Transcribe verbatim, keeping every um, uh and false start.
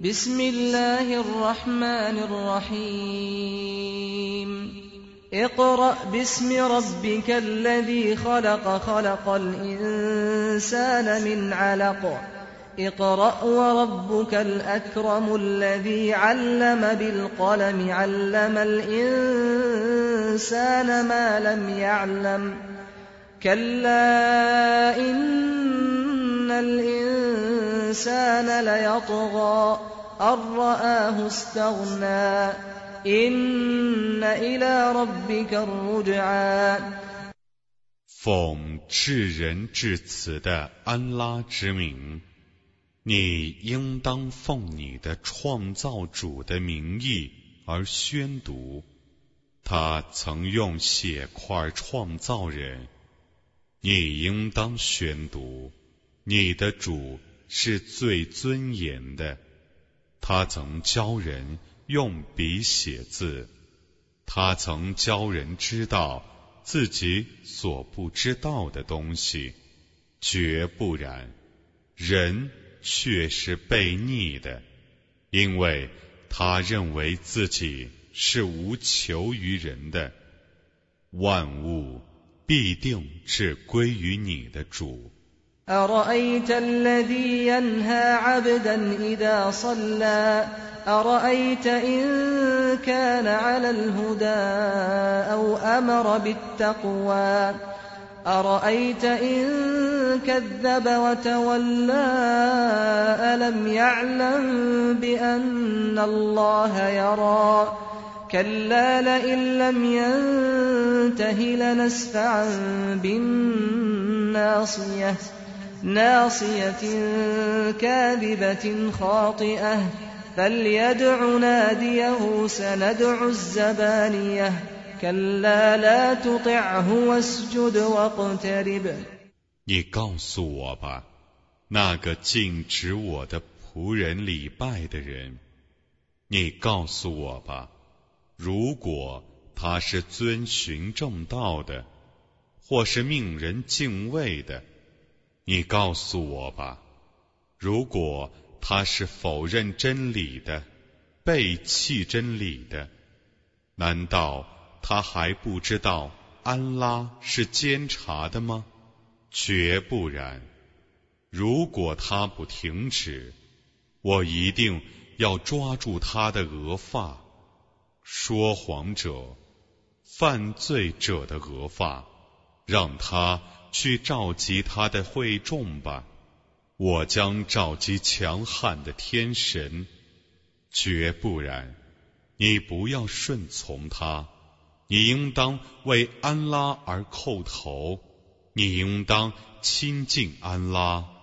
بسم الله الرحمن الرحيم اقرأ باسم ربك الذي خلق خلق الإنسان من علق اقرأ وربك الأكرم الذي علم بالقلم علم الإنسان ما لم يعلم كلا إن الإنسان ليطغى أن رآه استغنى إن إلى ربك الرجعى 奉至仁至慈的安拉之名，你应当奉你的创造主的名义而宣读。他曾用血块创造人，你应当宣读。你的主是最尊严的，他曾教人用笔写字，他曾教人知道自己所不知道的东西，绝不然，人却是悖逆的，因为他认为自己是无求于人的。万物必定是归于你的主。 أرأيت الذي ينهى عبدا إذا صلى أرأيت إن كان على الهدى أو أمر بالتقوى أرأيت إن كذب وتولى ألم يعلم بأن الله يرى كلا لئن لم ينته لنسفعا بالناصية ناصية كاذبة خاطئة فليدع ناديه سندع الزبانية كلا لا تطعه واسجد واقترب 你告诉我吧，那个禁止我的仆人礼拜的人，你告诉我吧，如果他是遵循正道的，或是命人敬畏的，你告诉我吧，如果他是否认真理的，背弃真理的，难道他还不知道安拉是监察的吗？绝不然，如果他不停止，我一定要抓住他的额发，说谎者、犯罪者的额发，让他去召集他的会众吧。我将召集强悍的天神，绝不然，你不要顺从他，你应当为安拉而叩头，你应当亲近安拉。